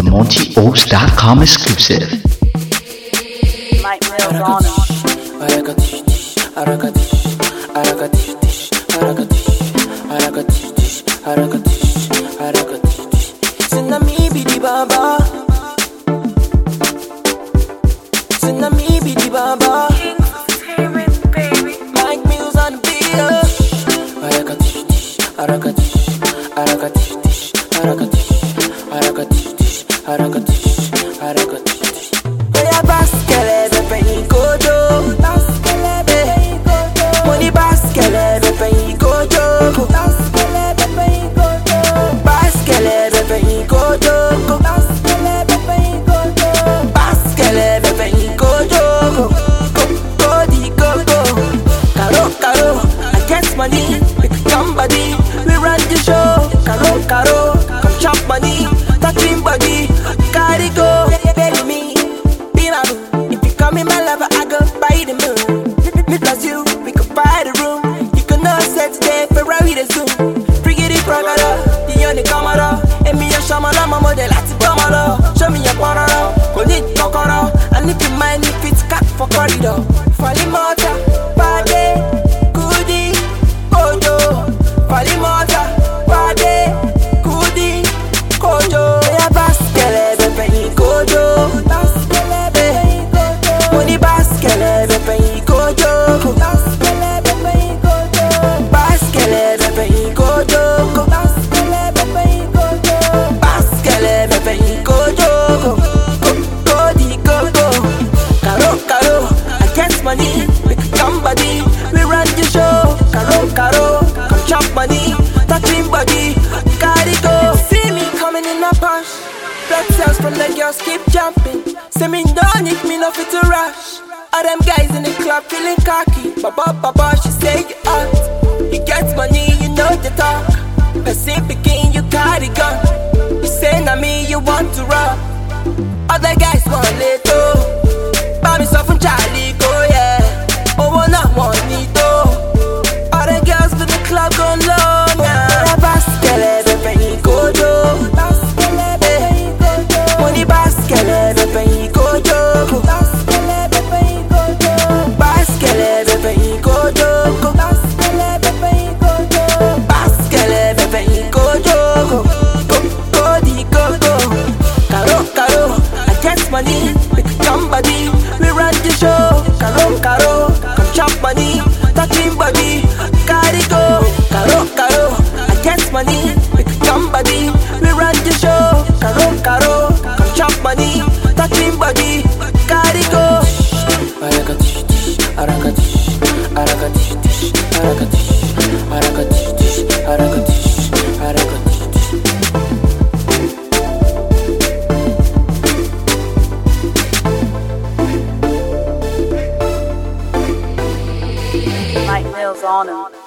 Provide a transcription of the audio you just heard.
MontyOaks.com exclusive. Mike Mills on Tsunami be the baba. Tsunami be the baba. Mike Mills on the beat. Oya baskele bepe ikojo. Money baskele bepe ikojo. Baskele bepe ikojo. Baskele bepe ikojo. Kodi gogo. Karo karo. I get money. Pick somebody. We run the show. Karo karo. Come chop money. Touching body. Carry go. Baby me. If you come in my lover, I go buy the moon. Me plus you, we could buy the room. You can know set today, Ferrari the zoom. Friggy the Pragada, the only camera. And me a shamala, my model, that's a camera. Show me your corner, go need kokoro. And if you mind, if it's cut for corridor. Fali mota, pade, goody, kojo. Fali mota, pade, goody, kojo. Yeah, baskele, bepe, kojo. Money baskele bepe ikojo. Baskele bepe ikojo. Baskele bepe ikojo. Baskele bepe ikojo. Kodi gogo. Karo karo. I get money. Pick somebody. We run the show. Karo karo. Come chop money. Touching body. Carry go. See me coming in a punch. Blood cells from the girls keep jumping. Say me don't need me no fit to rush. All them guys in the club feeling cocky. Baba, she say you hot. You get money, you know the talk. Person picking, you carry gun. You say na me, you want to rob. Other guys want little. Buy me some from Charlie, go yeah. Oh, one not want me though. All the girls in the club gone long now. Baskele bepe ikojo. Money baskele bepe ikojo. Baskele bepe ikojo. Baskele bepe ikojo. Baskele bepe ikojo. Kodi gogo. Karo karo. I get money. Pick somebody. We run the show. Karo karo. Come chop money. Touching body. Carry go. Karo karo. I get money. Pick somebody. We run the show. Karo karo. Come chop money. Touching body. Carry go. Mike Mills on